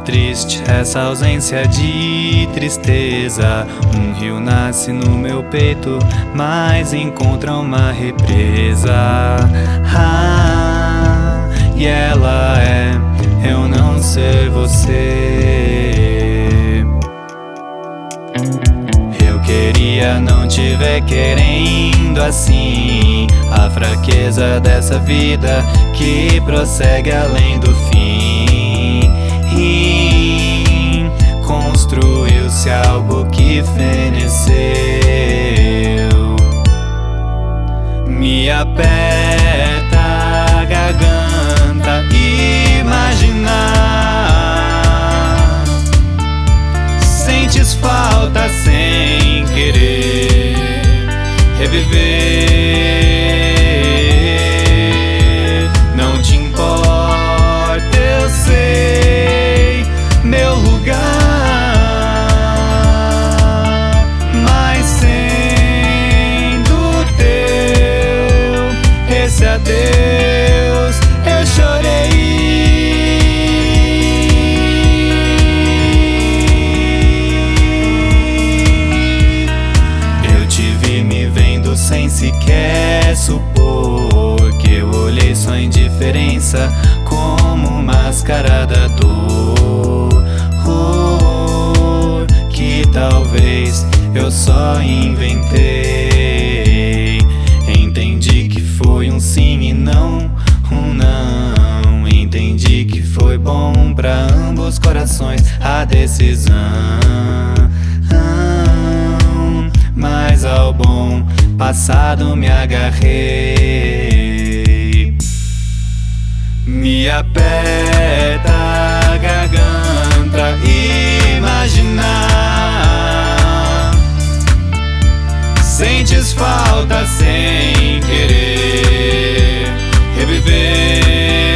triste essa ausência de tristeza. Um rio nasce no meu peito, mas encontra uma represa. E ela é eu não ser você. Eu queria não te ver querendo assim, a fraqueza dessa vida que prossegue além do fim. Construiu-se algo que feneceu. Me aperta a garganta imaginar. Sentes falta sem querer reviver. Não te importa, eu sei meu lugar, mas sendo teu esse adeus eu chorei. Eu te vi me vendo sem sequer supor que eu olhei sua indiferença como máscara da dor, que talvez eu só inventei. Entendi que foi um sim e não um não. Entendi que foi bom pra ambos corações a decisão, mas ao bom passado me agarrei. Me aperta a garganta imaginar. Sentes falta sem querer reviver.